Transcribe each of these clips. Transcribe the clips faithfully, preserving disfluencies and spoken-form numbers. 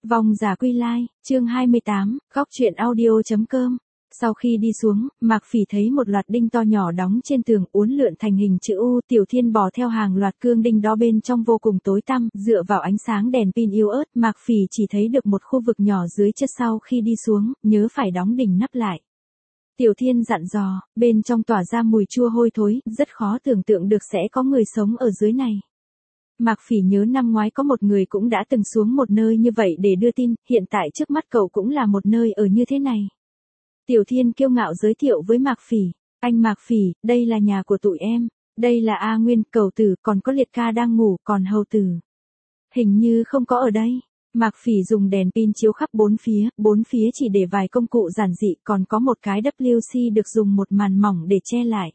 Vong giả quy lai, chương hai mươi tám, góc truyện audio.com. Sau khi đi xuống, Mạc Phỉ thấy một loạt đinh to nhỏ đóng trên tường uốn lượn thành hình chữ U. Tiểu Thiên bò theo hàng loạt cương đinh đó bên trong vô cùng tối tăm, dựa vào ánh sáng đèn pin yếu ớt, Mạc Phỉ chỉ thấy được một khu vực nhỏ dưới chất. Sau khi đi xuống, nhớ phải đóng đỉnh nắp lại. Tiểu Thiên dặn dò, bên trong tỏa ra mùi chua hôi thối, rất khó tưởng tượng được sẽ có người sống ở dưới này. Mạc Phỉ nhớ năm ngoái có một người cũng đã từng xuống một nơi như vậy để đưa tin, hiện tại trước mắt cậu cũng là một nơi ở như thế này. Tiểu Thiên kiêu ngạo giới thiệu với Mạc Phỉ, anh Mạc Phỉ, đây là nhà của tụi em, đây là A Nguyên, Cẩu Tử, còn có Liệt ca đang ngủ, còn Hầu Tử hình như không có ở đây. Mạc Phỉ dùng đèn pin chiếu khắp bốn phía, bốn phía chỉ để vài công cụ giản dị, còn có một cái W C được dùng một màn mỏng để che lại.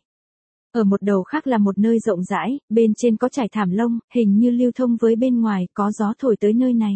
Ở một đầu khác là một nơi rộng rãi, bên trên có trải thảm lông, hình như lưu thông với bên ngoài, có gió thổi tới nơi này.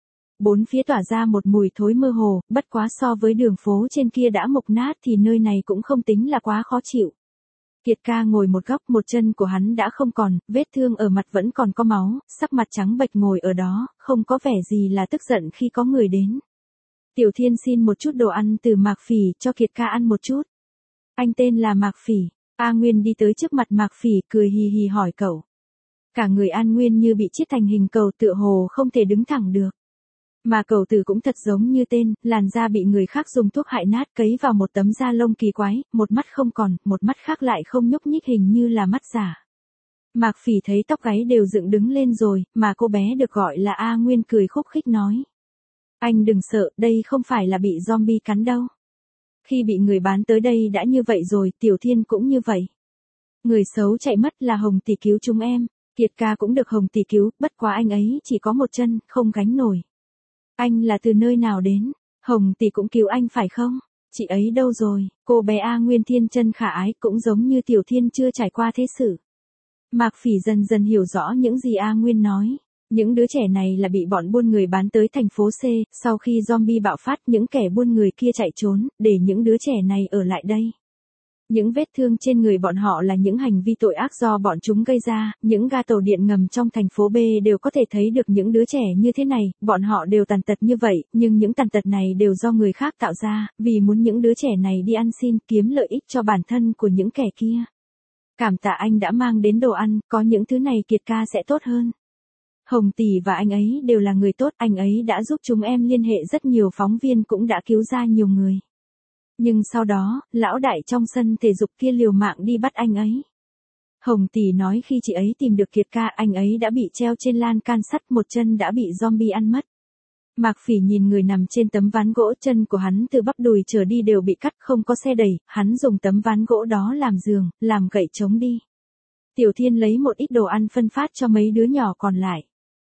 Bốn phía tỏa ra một mùi thối mơ hồ, bất quá so với đường phố trên kia đã mục nát thì nơi này cũng không tính là quá khó chịu. Kiệt ca ngồi một góc, một chân của hắn đã không còn, vết thương ở mặt vẫn còn có máu, sắc mặt trắng bệch ngồi ở đó, không có vẻ gì là tức giận khi có người đến. Tiểu Thiên xin một chút đồ ăn từ Mạc Phỉ cho Kiệt ca ăn một chút. Anh tên là Mạc Phỉ. A Nguyên đi tới trước mặt Mạc Phỉ, cười hì hì hỏi cậu. Cả người An Nguyên như bị chiết thành hình cầu, tựa hồ không thể đứng thẳng được. Mà Cẩu Tử cũng thật giống như tên, làn da bị người khác dùng thuốc hại nát, cấy vào một tấm da lông kỳ quái, một mắt không còn, một mắt khác lại không nhúc nhích, hình như là mắt giả. Mạc Phỉ thấy tóc gáy đều dựng đứng lên rồi, mà cô bé được gọi là A Nguyên cười khúc khích nói. Anh đừng sợ, đây không phải là bị zombie cắn đâu. Khi bị người bán tới đây đã như vậy rồi, Tiểu Thiên cũng như vậy. Người xấu chạy mất là Hồng tỷ cứu chúng em, Kiệt ca cũng được Hồng tỷ cứu, bất quá anh ấy chỉ có một chân, không gánh nổi. Anh là từ nơi nào đến? Hồng tỷ cũng cứu anh phải không? Chị ấy đâu rồi? Cô bé A Nguyên thiên chân khả ái, cũng giống như Tiểu Thiên chưa trải qua thế sự. Mạc Phỉ dần dần hiểu rõ những gì A Nguyên nói. Những đứa trẻ này là bị bọn buôn người bán tới thành phố C, sau khi zombie bạo phát, những kẻ buôn người kia chạy trốn, để những đứa trẻ này ở lại đây. Những vết thương trên người bọn họ là những hành vi tội ác do bọn chúng gây ra, những ga tàu điện ngầm trong thành phố B đều có thể thấy được những đứa trẻ như thế này, bọn họ đều tàn tật như vậy, nhưng những tàn tật này đều do người khác tạo ra, vì muốn những đứa trẻ này đi ăn xin, kiếm lợi ích cho bản thân của những kẻ kia. Cảm tạ anh đã mang đến đồ ăn, có những thứ này Kiệt ca sẽ tốt hơn. Hồng tỷ và anh ấy đều là người tốt, anh ấy đã giúp chúng em liên hệ rất nhiều phóng viên, cũng đã cứu ra nhiều người. Nhưng sau đó, lão đại trong sân thể dục kia liều mạng đi bắt anh ấy. Hồng tỷ nói khi chị ấy tìm được Kiệt ca, anh ấy đã bị treo trên lan can sắt, một chân đã bị zombie ăn mất. Mạc Phỉ nhìn người nằm trên tấm ván gỗ, chân của hắn từ bắp đùi trở đi đều bị cắt, không có xe đẩy, hắn dùng tấm ván gỗ đó làm giường, làm gậy chống đi. Tiểu Thiên lấy một ít đồ ăn phân phát cho mấy đứa nhỏ còn lại.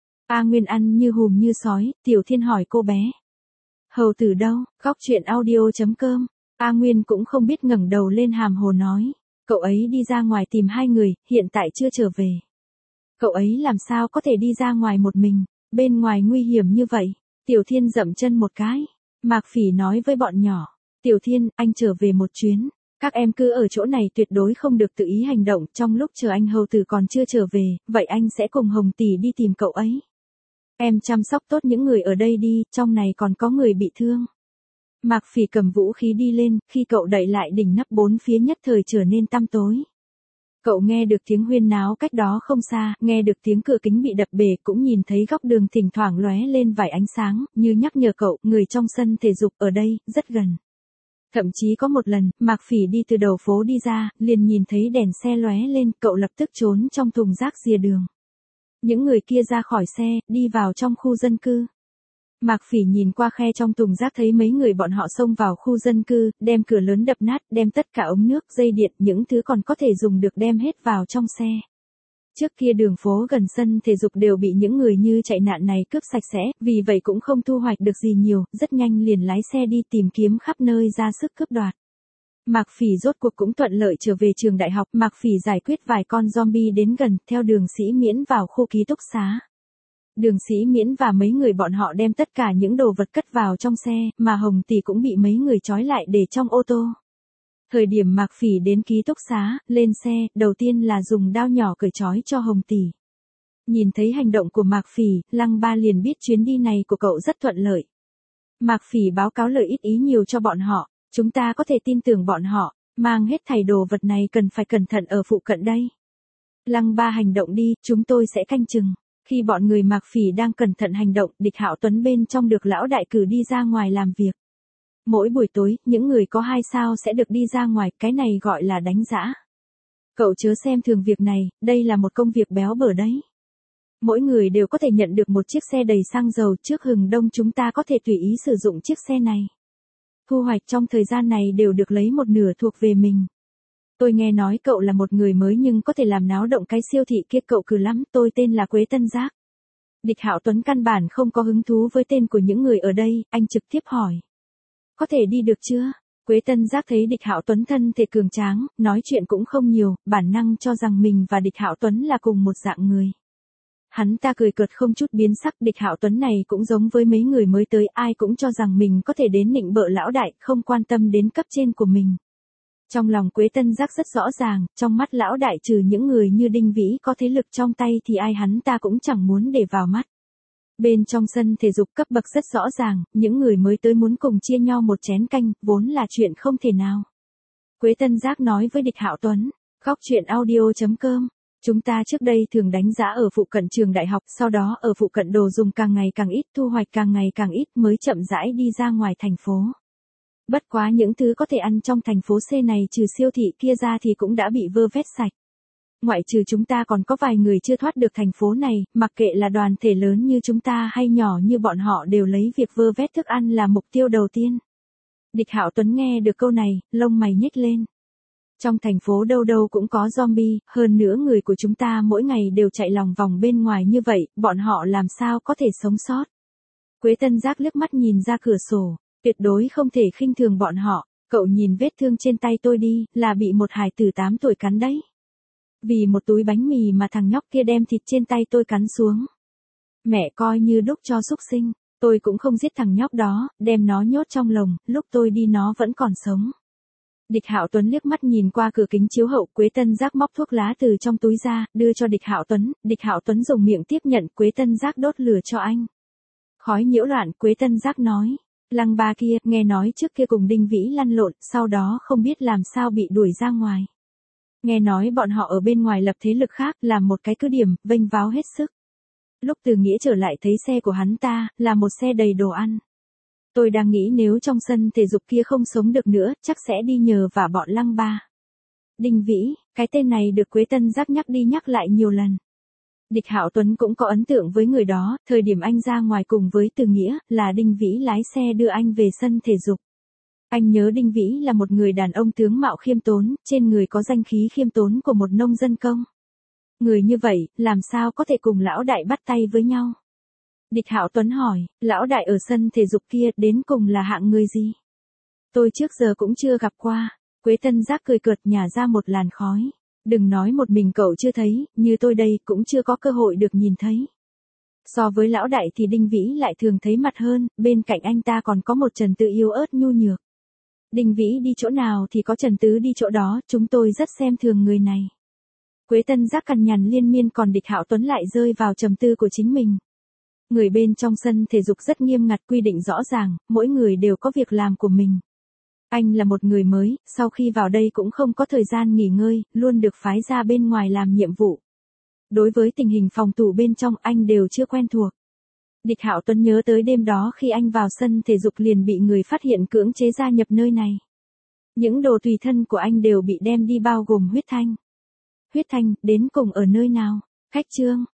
A Nguyên ăn như hùm như sói, Tiểu Thiên hỏi cô bé. Hầu Tử đâu? Góc truyện audio.com. A Nguyên cũng không biết, ngẩng đầu lên hàm hồ nói. Cậu ấy đi ra ngoài tìm hai người, hiện tại chưa trở về. Cậu ấy làm sao có thể đi ra ngoài một mình, bên ngoài nguy hiểm như vậy. Tiểu Thiên dậm chân một cái. Mạc Phỉ nói với bọn nhỏ. Tiểu Thiên, anh trở về một chuyến. Các em cứ ở chỗ này, tuyệt đối không được tự ý hành động, trong lúc chờ anh Hầu Tử còn chưa trở về, vậy anh sẽ cùng Hồng tỷ đi tìm cậu ấy. Em chăm sóc tốt những người ở đây đi, trong này còn có người bị thương. Mạc Phỉ cầm vũ khí đi lên, khi cậu đậy lại đỉnh nắp, bốn phía nhất thời trở nên tăm tối. Cậu nghe được tiếng huyên náo cách đó không xa, nghe được tiếng cửa kính bị đập bể, cũng nhìn thấy góc đường thỉnh thoảng lóe lên vài ánh sáng, như nhắc nhở cậu, người trong sân thể dục ở đây, rất gần. Thậm chí có một lần, Mạc Phỉ đi từ đầu phố đi ra, liền nhìn thấy đèn xe lóe lên, cậu lập tức trốn trong thùng rác rìa đường. Những người kia ra khỏi xe, đi vào trong khu dân cư. Mạc Phỉ nhìn qua khe trong thùng rác thấy mấy người bọn họ xông vào khu dân cư, đem cửa lớn đập nát, đem tất cả ống nước, dây điện, những thứ còn có thể dùng được đem hết vào trong xe. Trước kia đường phố gần sân thể dục đều bị những người như chạy nạn này cướp sạch sẽ, vì vậy cũng không thu hoạch được gì nhiều, rất nhanh liền lái xe đi tìm kiếm khắp nơi ra sức cướp đoạt. Mạc Phỉ rốt cuộc cũng thuận lợi trở về trường đại học, Mạc Phỉ giải quyết vài con zombie đến gần, theo Đường Sĩ Miễn vào khu ký túc xá. Đường Sĩ Miễn và mấy người bọn họ đem tất cả những đồ vật cất vào trong xe, mà Hồng tỷ cũng bị mấy người trói lại để trong ô tô. Thời điểm Mạc Phỉ đến ký túc xá, lên xe, đầu tiên là dùng dao nhỏ cởi trói cho Hồng tỷ. Nhìn thấy hành động của Mạc Phỉ, Lăng Ba liền biết chuyến đi này của cậu rất thuận lợi. Mạc Phỉ báo cáo lợi ích ý nhiều cho bọn họ, chúng ta có thể tin tưởng bọn họ, mang hết thảy đồ vật này cần phải cẩn thận ở phụ cận đây. Lăng Ba hành động đi, chúng tôi sẽ canh chừng. Khi bọn người Mạc Phỉ đang cẩn thận hành động, Địch Hạo Tuấn bên trong được lão đại cử đi ra ngoài làm việc. Mỗi buổi tối, những người có hai sao sẽ được đi ra ngoài, cái này gọi là đánh giã. Cậu chớ xem thường việc này, đây là một công việc béo bở đấy. Mỗi người đều có thể nhận được một chiếc xe đầy xăng dầu, trước hừng đông chúng ta có thể tùy ý sử dụng chiếc xe này. Thu hoạch trong thời gian này đều được lấy một nửa thuộc về mình. Tôi nghe nói cậu là một người mới nhưng có thể làm náo động cái siêu thị kia, cậu cừ lắm, tôi tên là Quế Tân Giác. Địch Hạo Tuấn căn bản không có hứng thú với tên của những người ở đây, anh trực tiếp hỏi. Có thể đi được chưa? Quế Tân Giác thấy Địch Hạo Tuấn thân thể cường tráng, nói chuyện cũng không nhiều, bản năng cho rằng mình và Địch Hạo Tuấn là cùng một dạng người. Hắn ta cười cợt không chút biến sắc, Địch Hạo Tuấn này cũng giống với mấy người mới tới, ai cũng cho rằng mình có thể đến nịnh bợ lão đại, không quan tâm đến cấp trên của mình. Trong lòng Quế Tân Giác rất rõ ràng, trong mắt lão đại trừ những người như Đinh Vĩ có thế lực trong tay thì ai hắn ta cũng chẳng muốn để vào mắt. Bên trong sân thể dục cấp bậc rất rõ ràng, những người mới tới muốn cùng chia nhau một chén canh, vốn là chuyện không thể nào. Quế Tân Giác nói với Địch Hạo Tuấn, Góc Truyện Audio chấm com. Chúng ta trước đây thường đánh giá ở phụ cận trường đại học, sau đó ở phụ cận đồ dùng càng ngày càng ít, thu hoạch càng ngày càng ít mới chậm rãi đi ra ngoài thành phố. Bất quá những thứ có thể ăn trong thành phố C này trừ siêu thị kia ra thì cũng đã bị vơ vét sạch. Ngoại trừ chúng ta còn có vài người chưa thoát được thành phố này, mặc kệ là đoàn thể lớn như chúng ta hay nhỏ như bọn họ đều lấy việc vơ vét thức ăn là mục tiêu đầu tiên. Địch Hạo Tuấn nghe được câu này, lông mày nhếch lên. Trong thành phố đâu đâu cũng có zombie, hơn nữa người của chúng ta mỗi ngày đều chạy lòng vòng bên ngoài như vậy, bọn họ làm sao có thể sống sót. Quế Tân Giác liếc mắt nhìn ra cửa sổ, tuyệt đối không thể khinh thường bọn họ, cậu nhìn vết thương trên tay tôi đi, là bị một hài tử tám tuổi cắn đấy. Vì một túi bánh mì mà thằng nhóc kia đem thịt trên tay tôi cắn xuống. Mẹ coi như đúc cho súc sinh, tôi cũng không giết thằng nhóc đó, đem nó nhốt trong lồng, lúc tôi đi nó vẫn còn sống. Địch Hạo Tuấn liếc mắt nhìn qua cửa kính chiếu hậu, Quế Tân Giác móc thuốc lá từ trong túi ra, đưa cho Địch Hạo Tuấn, Địch Hạo Tuấn dùng miệng tiếp nhận, Quế Tân Giác đốt lửa cho anh. Khói nhiễu loạn, Quế Tân Giác nói, Lăng Ba kia, nghe nói trước kia cùng Đinh Vĩ lăn lộn, sau đó không biết làm sao bị đuổi ra ngoài. Nghe nói bọn họ ở bên ngoài lập thế lực khác, làm một cái cứ điểm, vênh váo hết sức. Lúc Từ Nghĩa trở lại thấy xe của hắn ta, là một xe đầy đồ ăn. Tôi đang nghĩ nếu trong sân thể dục kia không sống được nữa, chắc sẽ đi nhờ vả bọn Lăng Ba. Đinh Vĩ, cái tên này được Quế Tân Giác nhắc đi nhắc lại nhiều lần. Địch Hạo Tuấn cũng có ấn tượng với người đó, thời điểm anh ra ngoài cùng với Từ Nghĩa, là Đinh Vĩ lái xe đưa anh về sân thể dục. Anh nhớ Đinh Vĩ là một người đàn ông tướng mạo khiêm tốn, trên người có danh khí khiêm tốn của một nông dân công. Người như vậy, làm sao có thể cùng lão đại bắt tay với nhau? Địch Hạo Tuấn hỏi, lão đại ở sân thể dục kia đến cùng là hạng người gì? Tôi trước giờ cũng chưa gặp qua. Quế Tân Giác cười cợt nhả ra một làn khói. Đừng nói một mình cậu chưa thấy, như tôi đây cũng chưa có cơ hội được nhìn thấy. So với lão đại thì Đinh Vĩ lại thường thấy mặt hơn, bên cạnh anh ta còn có một Trần Tứ yếu ớt nhu nhược. Đinh Vĩ đi chỗ nào thì có Trần Tứ đi chỗ đó, chúng tôi rất xem thường người này. Quế Tân Giác cằn nhằn liên miên, còn Địch Hạo Tuấn lại rơi vào trầm tư của chính mình. Người bên trong sân thể dục rất nghiêm ngặt, quy định rõ ràng, mỗi người đều có việc làm của mình. Anh là một người mới, sau khi vào đây cũng không có thời gian nghỉ ngơi, luôn được phái ra bên ngoài làm nhiệm vụ. Đối với tình hình phòng thủ bên trong anh đều chưa quen thuộc. Địch Hạo Tuấn nhớ tới đêm đó khi anh vào sân thể dục liền bị người phát hiện cưỡng chế gia nhập nơi này. Những đồ tùy thân của anh đều bị đem đi bao gồm huyết thanh. Huyết thanh, đến cùng ở nơi nào? Khách Trương.